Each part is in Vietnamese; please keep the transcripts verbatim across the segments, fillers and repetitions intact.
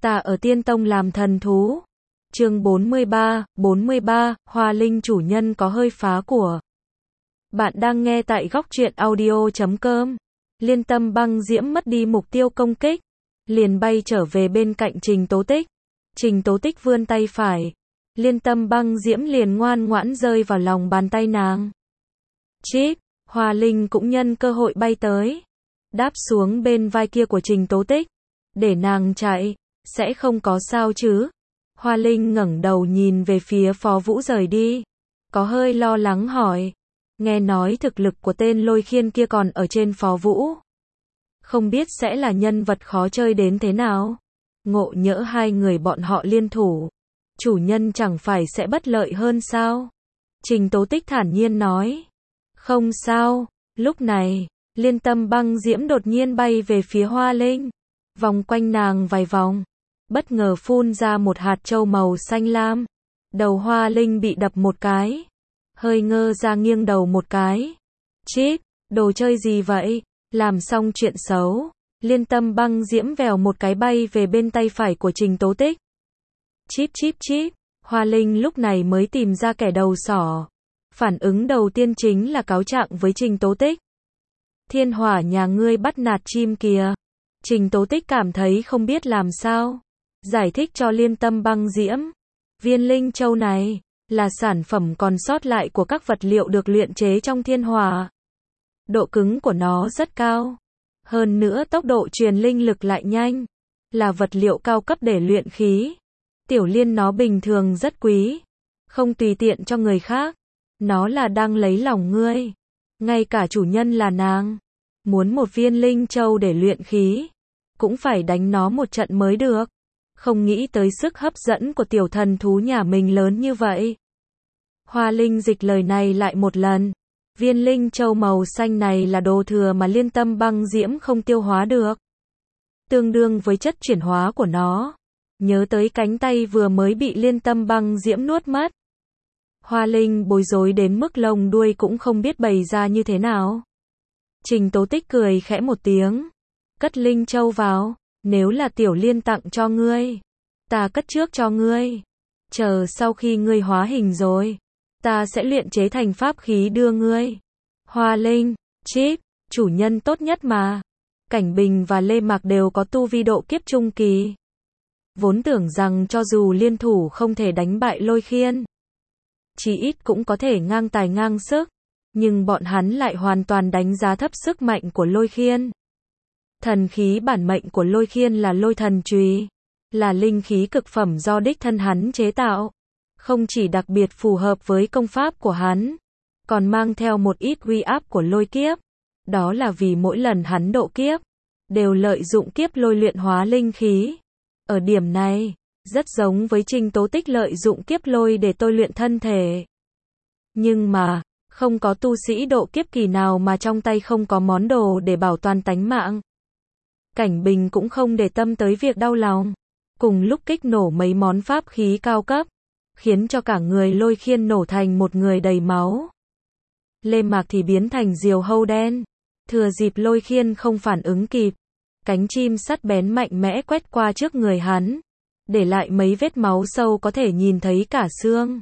Ta ở Tiên Tông làm thần thú. Chương bốn mươi ba, bốn mươi ba, Hoa Linh chủ nhân có hơi phá của. Bạn đang nghe tại góc truyện audio chấm com. Liên Tâm Băng Diễm mất đi mục tiêu công kích, liền bay trở về bên cạnh Trình Tố Tích. Trình Tố Tích vươn tay phải, Liên Tâm Băng Diễm liền ngoan ngoãn rơi vào lòng bàn tay nàng. Chít, Hoa Linh cũng nhân cơ hội bay tới, đáp xuống bên vai kia của Trình Tố Tích, để nàng chạy, sẽ không có sao chứ? Hoa Linh ngẩng đầu nhìn về phía Phó Vũ rời đi, có hơi lo lắng hỏi, nghe nói thực lực của tên Lôi Khiên kia còn ở trên Phó Vũ, không biết sẽ là nhân vật khó chơi đến thế nào? Ngộ nhỡ hai người bọn họ liên thủ, chủ nhân chẳng phải sẽ bất lợi hơn sao? Trình Tố Tích thản nhiên nói, không sao. Lúc này, Liên Tâm Băng Diễm đột nhiên bay về phía Hoa Linh, vòng quanh nàng vài vòng, bất ngờ phun ra một hạt châu màu xanh lam. Đầu Hoa Linh bị đập một cái, hơi ngơ ra nghiêng đầu một cái. Chít, đồ chơi gì vậy? Làm xong chuyện xấu, Liên Tâm Băng Diễm vèo một cái bay về bên tay phải của Trình Tố Tích. Chíp chíp chíp, Hoa Linh lúc này mới tìm ra kẻ đầu sỏ. Phản ứng đầu tiên chính là cáo trạng với Trình Tố Tích. Thiên Hỏa nhà ngươi bắt nạt chim kìa. Trình Tố Tích cảm thấy không biết làm sao giải thích cho Liên Tâm Băng Diễm. Viên linh châu này là sản phẩm còn sót lại của các vật liệu được luyện chế trong thiên hỏa. Độ cứng của nó rất cao, hơn nữa tốc độ truyền linh lực lại nhanh, là vật liệu cao cấp để luyện khí. Tiểu Liên nó bình thường rất quý, không tùy tiện cho người khác. Nó là đang lấy lòng ngươi. Ngay cả chủ nhân là nàng, muốn một viên linh châu để luyện khí, cũng phải đánh nó một trận mới được. Không nghĩ tới sức hấp dẫn của tiểu thần thú nhà mình lớn như vậy. Hoa Linh dịch lời này lại một lần. Viên linh châu màu xanh này là đồ thừa mà Liên Tâm Băng Diễm không tiêu hóa được, tương đương với chất chuyển hóa của nó. Nhớ tới cánh tay vừa mới bị Liên Tâm Băng Diễm nuốt mất, Hoa Linh bối rối đến mức lông đuôi cũng không biết bày ra như thế nào. Trình Tố Tích cười khẽ một tiếng, cất linh châu vào. Nếu là Tiểu Liên tặng cho ngươi, ta cất trước cho ngươi. Chờ sau khi ngươi hóa hình rồi, ta sẽ luyện chế thành pháp khí đưa ngươi. Hoa Linh, chít, chủ nhân tốt nhất mà. Cảnh Bình và Lê Mạc đều có tu vi độ kiếp trung kỳ. Vốn tưởng rằng cho dù liên thủ không thể đánh bại Lôi Khiên, chí ít cũng có thể ngang tài ngang sức, nhưng bọn hắn lại hoàn toàn đánh giá thấp sức mạnh của Lôi Khiên. Thần khí bản mệnh của Lôi Khiên là Lôi Thần Chùy, là linh khí cực phẩm do đích thân hắn chế tạo. Không chỉ đặc biệt phù hợp với công pháp của hắn, còn mang theo một ít uy áp của lôi kiếp. Đó là vì mỗi lần hắn độ kiếp, đều lợi dụng kiếp lôi luyện hóa linh khí. Ở điểm này, rất giống với Trình Tố Tích lợi dụng kiếp lôi để tôi luyện thân thể. Nhưng mà, không có tu sĩ độ kiếp kỳ nào mà trong tay không có món đồ để bảo toàn tánh mạng. Cảnh Bình cũng không để tâm tới việc đau lòng, cùng lúc kích nổ mấy món pháp khí cao cấp, khiến cho cả người Lôi Khiên nổ thành một người đầy máu. Lê Mạc thì biến thành diều hâu đen, thừa dịp Lôi Khiên không phản ứng kịp, cánh chim sắt bén mạnh mẽ quét qua trước người hắn, để lại mấy vết máu sâu có thể nhìn thấy cả xương.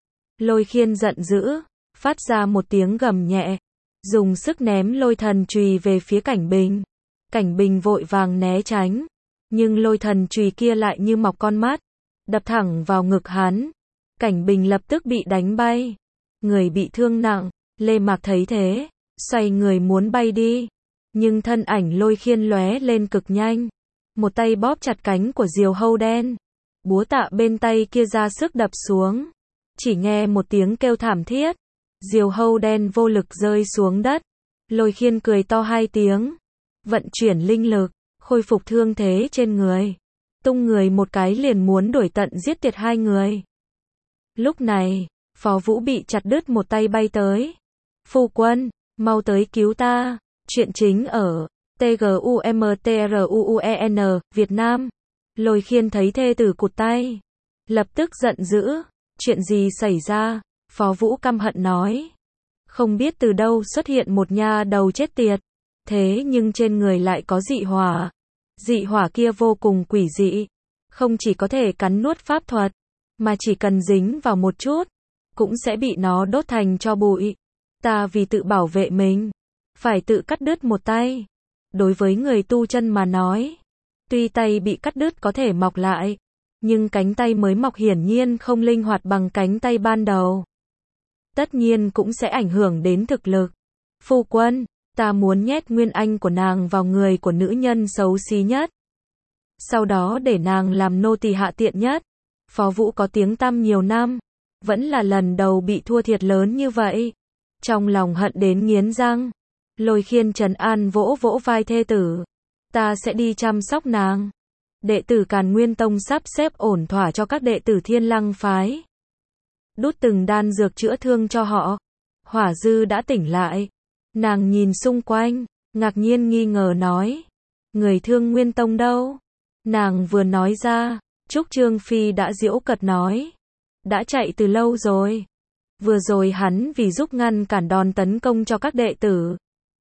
Lôi Khiên giận dữ, phát ra một tiếng gầm nhẹ, dùng sức ném Lôi Thần Chùy về phía Cảnh Bình. Cảnh Bình vội vàng né tránh, nhưng Lôi Thần Chùy kia lại như mọc con mắt, đập thẳng vào ngực hắn. Cảnh Bình lập tức bị đánh bay, người bị thương nặng. Lê Mạc thấy thế, xoay người muốn bay đi, nhưng thân ảnh Lôi Khiên lóe lên cực nhanh, một tay bóp chặt cánh của diều hâu đen, búa tạ bên tay kia ra sức đập xuống. Chỉ nghe một tiếng kêu thảm thiết, diều hâu đen vô lực rơi xuống đất. Lôi Khiên cười to hai tiếng, vận chuyển linh lực, khôi phục thương thế trên người, tung người một cái liền muốn đuổi tận giết tuyệt hai người. Lúc này, Phó Vũ bị chặt đứt một tay bay tới. Phu quân, mau tới cứu ta. Chuyện chính ở tgumtruuen Việt Nam. Lôi Khiên thấy thê tử cụt tay, lập tức giận dữ. Chuyện gì xảy ra? Phó Vũ căm hận nói. Không biết từ đâu xuất hiện một nha đầu chết tiệt, thế nhưng trên người lại có dị hỏa. Dị hỏa kia vô cùng quỷ dị, không chỉ có thể cắn nuốt pháp thuật, mà chỉ cần dính vào một chút, cũng sẽ bị nó đốt thành tro bụi. Ta vì tự bảo vệ mình, phải tự cắt đứt một tay. Đối với người tu chân mà nói, tuy tay bị cắt đứt có thể mọc lại, nhưng cánh tay mới mọc hiển nhiên không linh hoạt bằng cánh tay ban đầu. Tất nhiên cũng sẽ ảnh hưởng đến thực lực. Phu quân, ta muốn nhét nguyên anh của nàng vào người của nữ nhân xấu xí nhất. Sau đó để nàng làm nô tỳ hạ tiện nhất. Phó Vũ có tiếng tăm nhiều năm, vẫn là lần đầu bị thua thiệt lớn như vậy. Trong lòng hận đến nghiến răng, Lôi Khiên trấn an vỗ vỗ vai thê tử. Ta sẽ đi chăm sóc nàng. Đệ tử Càn Nguyên Tông sắp xếp ổn thỏa cho các đệ tử Thiên Lăng phái. Đút từng đan dược chữa thương cho họ. Hỏa Dư đã tỉnh lại. Nàng nhìn xung quanh, ngạc nhiên nghi ngờ nói. Người Thương Nguyên Tông đâu? Nàng vừa nói ra, Trúc Trương Phi đã giễu cợt nói. Đã chạy từ lâu rồi. Vừa rồi hắn vì giúp ngăn cản đòn tấn công cho các đệ tử.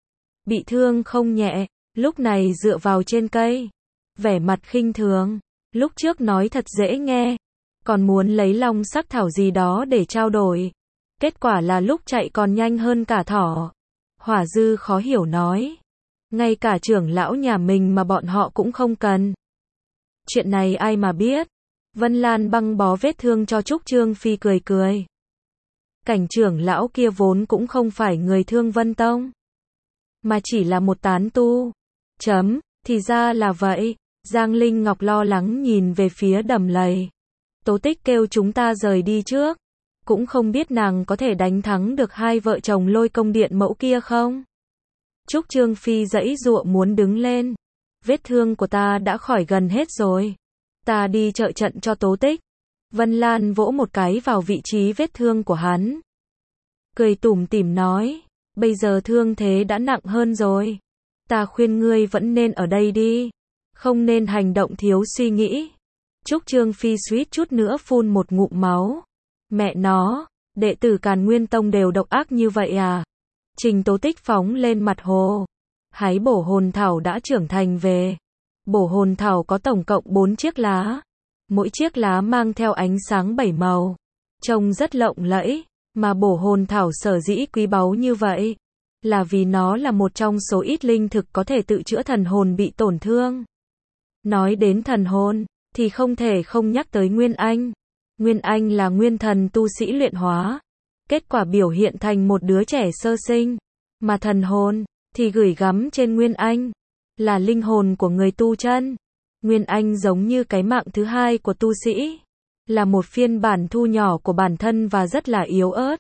Bị thương không nhẹ, lúc này dựa vào trên cây. Vẻ mặt khinh thường, lúc trước nói thật dễ nghe. Còn muốn lấy long sắc thảo gì đó để trao đổi. Kết quả là lúc chạy còn nhanh hơn cả thỏ. Hỏa Dư khó hiểu nói. Ngay cả trưởng lão nhà mình mà bọn họ cũng không cần. Chuyện này ai mà biết. Vân Lan băng bó vết thương cho Trúc Trương Phi cười cười. Cảnh trưởng lão kia vốn cũng không phải người Thương Vân Tông, mà chỉ là một tán tu. Chấm, thì ra là vậy. Giang Linh Ngọc lo lắng nhìn về phía Đầm Lầy. Tố Tích kêu chúng ta rời đi trước. Cũng không biết nàng có thể đánh thắng được hai vợ chồng Lôi Công Điện mẫu kia không? Trúc Trương Phi giãy giụa muốn đứng lên. Vết thương của ta đã khỏi gần hết rồi. Ta đi trợ trận cho Tố Tích. Vân Lan vỗ một cái vào vị trí vết thương của hắn. Cười tủm tỉm nói. Bây giờ thương thế đã nặng hơn rồi. Ta khuyên ngươi vẫn nên ở đây đi. Không nên hành động thiếu suy nghĩ. Trúc Trương Phi suýt chút nữa phun một ngụm máu. Mẹ nó, đệ tử Càn Nguyên Tông đều độc ác như vậy à? Trình Tố Tích phóng lên mặt hồ. Hái bổ hồn thảo đã trưởng thành về. Bổ hồn thảo có tổng cộng bốn chiếc lá. Mỗi chiếc lá mang theo ánh sáng bảy màu. Trông rất lộng lẫy. Mà bổ hồn thảo sở dĩ quý báu như vậy, là vì nó là một trong số ít linh thực có thể tự chữa thần hồn bị tổn thương. Nói đến thần hồn, thì không thể không nhắc tới Nguyên Anh. Nguyên Anh là nguyên thần tu sĩ luyện hóa. Kết quả biểu hiện thành một đứa trẻ sơ sinh. Mà thần hồn, thì gửi gắm trên Nguyên Anh. Là linh hồn của người tu chân. Nguyên Anh giống như cái mạng thứ hai của tu sĩ. Là một phiên bản thu nhỏ của bản thân và rất là yếu ớt.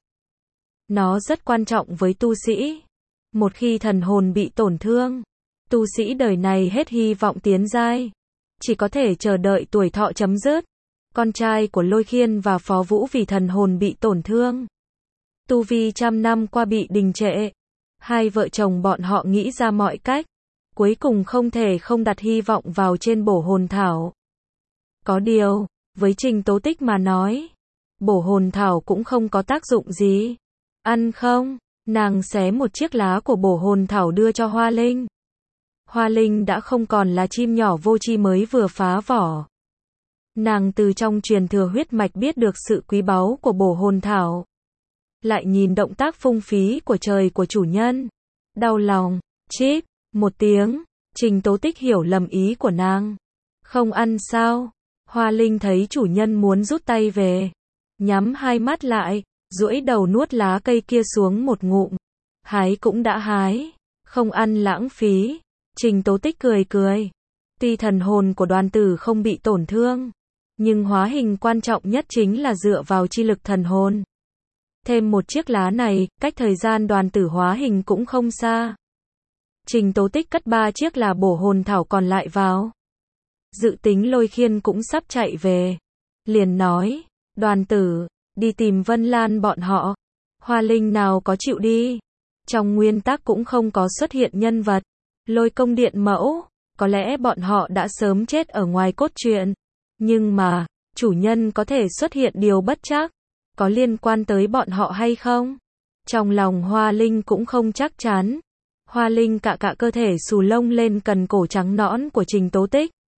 Nó rất quan trọng với tu sĩ. Một khi thần hồn bị tổn thương, tu sĩ đời này hết hy vọng tiến giai. Chỉ có thể chờ đợi tuổi thọ chấm dứt. Con trai của Lôi Khiên và Phó Vũ vì thần hồn bị tổn thương. Tu vi trăm năm qua bị đình trệ. Hai vợ chồng bọn họ nghĩ ra mọi cách. Cuối cùng không thể không đặt hy vọng vào trên bổ hồn thảo. Có điều, với Trình Tố Tích mà nói, bổ hồn thảo cũng không có tác dụng gì. Ăn không? Nàng xé một chiếc lá của bổ hồn thảo đưa cho Hoa Linh. Hoa Linh đã không còn là chim nhỏ vô tri mới vừa phá vỏ. Nàng từ trong truyền thừa huyết mạch biết được sự quý báu của bổ hồn thảo. Lại nhìn động tác phung phí của trời của chủ nhân. Đau lòng, chip, một tiếng. Trình Tố Tích hiểu lầm ý của nàng. Không ăn sao? Hoa Linh thấy chủ nhân muốn rút tay về. Nhắm hai mắt lại, duỗi đầu nuốt lá cây kia xuống một ngụm. Hái cũng đã hái. Không ăn lãng phí. Trình Tố Tích cười cười. Tuy thần hồn của Đoàn Tử không bị tổn thương, nhưng hóa hình quan trọng nhất chính là dựa vào chi lực thần hồn. Thêm một chiếc lá này, cách thời gian Đoàn Tử hóa hình cũng không xa. Trình Tố Tích cất ba chiếc là bổ hồn thảo còn lại vào. Dự tính Lôi Khiên cũng sắp chạy về. Liền nói, Đoàn Tử, đi tìm Vân Lan bọn họ. Hoa Linh nào có chịu đi. Trong nguyên tắc cũng không có xuất hiện nhân vật Lôi Công Điện mẫu. Có lẽ bọn họ đã sớm chết ở ngoài cốt truyện. Nhưng mà, chủ nhân có thể xuất hiện điều bất trắc. Có liên quan tới bọn họ hay không? Trong lòng Hoa Linh cũng không chắc chắn. Hoa Linh cạ cạ cơ thể xù lông lên cần cổ trắng nõn của Trình Tố Tích.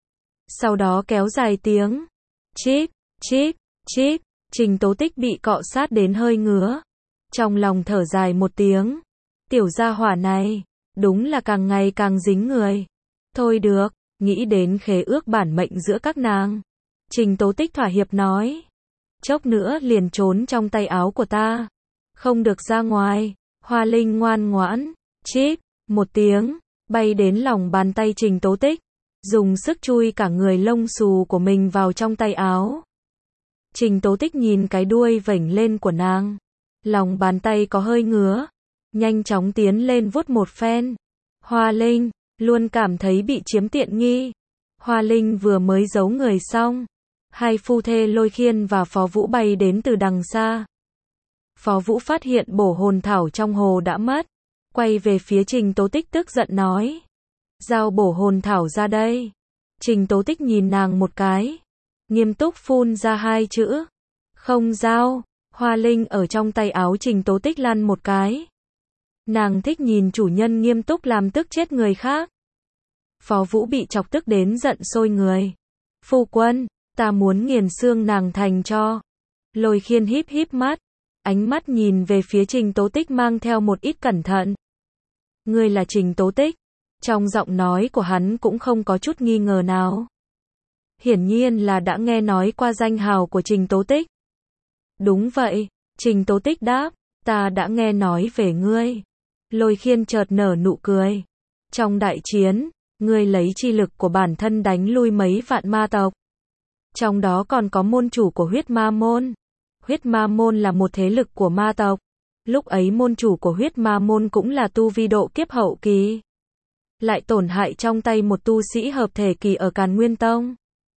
Sau đó kéo dài tiếng. Chít, chít, chít, Trình Tố Tích bị cọ sát đến hơi ngứa. Trong lòng thở dài một tiếng. Tiểu gia hỏa này, đúng là càng ngày càng dính người. Thôi được, nghĩ đến khế ước bản mệnh giữa các nàng. Trình Tố Tích thỏa hiệp nói. Chốc nữa liền trốn trong tay áo của ta. Không được ra ngoài. Hoa Linh ngoan ngoãn. Chít, một tiếng, bay đến lòng bàn tay Trình Tố Tích. Dùng sức chui cả người lông xù của mình vào trong tay áo. Trình Tố Tích nhìn cái đuôi vểnh lên của nàng. Lòng bàn tay có hơi ngứa. Nhanh chóng tiến lên vuốt một phen. Hoa Linh, luôn cảm thấy bị chiếm tiện nghi. Hoa Linh vừa mới giấu người xong. Hai phu thê Lôi Khiên và Phó Vũ bay đến từ đằng xa. Phó Vũ phát hiện bổ hồn thảo trong hồ đã mất. Quay về phía Trình Tố Tích tức giận nói. Giao bổ hồn thảo ra đây. Trình Tố Tích nhìn nàng một cái. Nghiêm túc phun ra hai chữ. Không giao. Hoa Linh ở trong tay áo Trình Tố Tích lăn một cái. Nàng thích nhìn chủ nhân nghiêm túc làm tức chết người khác. Phó Vũ bị chọc tức đến giận sôi người. Phu quân, ta muốn nghiền xương nàng thành cho. Lôi Khiên híp híp mắt. Ánh mắt nhìn về phía Trình Tố Tích mang theo một ít cẩn thận. Ngươi là Trình Tố Tích. Trong giọng nói của hắn cũng không có chút nghi ngờ nào. Hiển nhiên là đã nghe nói qua danh hào của Trình Tố Tích. Đúng vậy, Trình Tố Tích đáp, ta đã nghe nói về ngươi. Lôi Khiên chợt nở nụ cười. Trong đại chiến, ngươi lấy chi lực của bản thân đánh lui mấy vạn ma tộc. Trong đó còn có môn chủ của huyết ma môn. Huyết ma môn là một thế lực của ma tộc. Lúc ấy môn chủ của huyết ma môn cũng là tu vi độ kiếp hậu kỳ. Lại tổn hại trong tay một tu sĩ hợp thể kỳ ở Càn Nguyên Tông.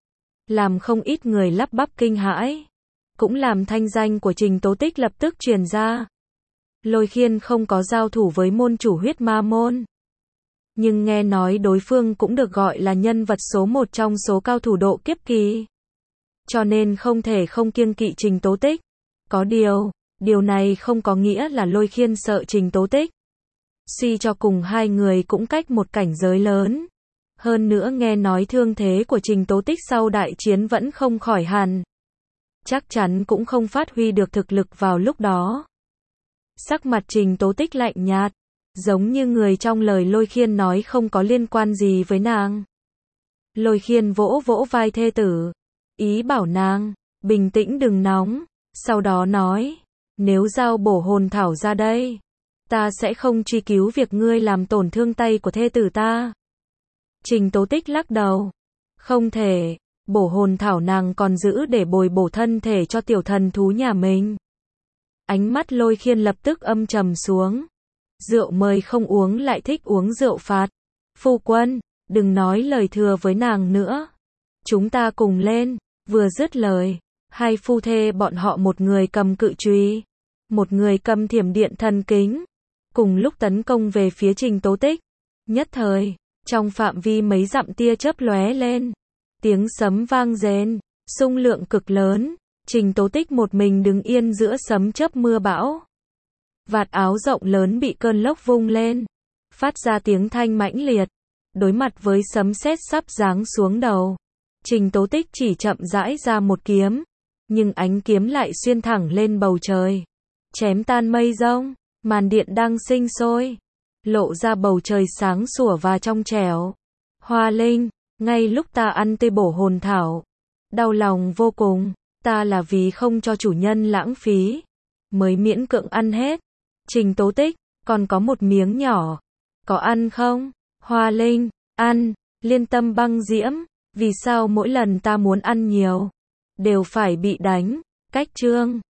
Làm không ít người lắp bắp kinh hãi. Cũng làm thanh danh của Trình Tố Tích lập tức truyền ra. Lôi Khiên không có giao thủ với môn chủ huyết ma môn. Nhưng nghe nói đối phương cũng được gọi là nhân vật số một trong số cao thủ độ kiếp kỳ. Cho nên không thể không kiêng kỵ Trình Tố Tích. Có điều, điều này không có nghĩa là Lôi Khiên sợ Trình Tố Tích. Suy cho cùng hai người cũng cách một cảnh giới lớn. Hơn nữa nghe nói thương thế của Trình Tố Tích sau đại chiến vẫn không khỏi hẳn. Chắc chắn cũng không phát huy được thực lực vào lúc đó. Sắc mặt Trình Tố Tích lạnh nhạt, giống như người trong lời Lôi Khiên nói không có liên quan gì với nàng. Lôi Khiên vỗ vỗ vai thê tử, ý bảo nàng, bình tĩnh đừng nóng, sau đó nói, nếu giao bổ hồn thảo ra đây, ta sẽ không truy cứu việc ngươi làm tổn thương tay của thê tử ta. Trình Tố Tích lắc đầu, không thể, bổ hồn thảo nàng còn giữ để bồi bổ thân thể cho tiểu thần thú nhà mình. Ánh mắt Lôi Khiên lập tức âm trầm xuống. Rượu mời không uống lại thích uống rượu phạt. Phu quân, đừng nói lời thừa với nàng nữa. Chúng ta cùng lên. Vừa dứt lời, hai phu thê bọn họ một người cầm cự chùy, một người cầm thiểm điện thần kính, cùng lúc tấn công về phía Trình Tố Tích. Nhất thời, trong phạm vi mấy dặm tia chớp lóe lên, tiếng sấm vang rền, xung lượng cực lớn. Trình Tố Tích một mình đứng yên giữa sấm chớp mưa bão. Vạt áo rộng lớn bị cơn lốc vung lên, phát ra tiếng thanh mãnh liệt. Đối mặt với sấm sét sắp giáng xuống đầu, Trình Tố Tích chỉ chậm rãi ra một kiếm, nhưng ánh kiếm lại xuyên thẳng lên bầu trời, chém tan mây rông, màn điện đang sinh sôi, lộ ra bầu trời sáng sủa và trong trẻo. Hoa Linh, ngay lúc ta ăn tê bổ hồn thảo, đau lòng vô cùng. Ta là vì không cho chủ nhân lãng phí, mới miễn cưỡng ăn hết. Trình Tố Tích, còn có một miếng nhỏ. Có ăn không? Hoa Linh, ăn. Liên Tâm băng diễm, vì sao mỗi lần ta muốn ăn nhiều, đều phải bị đánh? Cách chương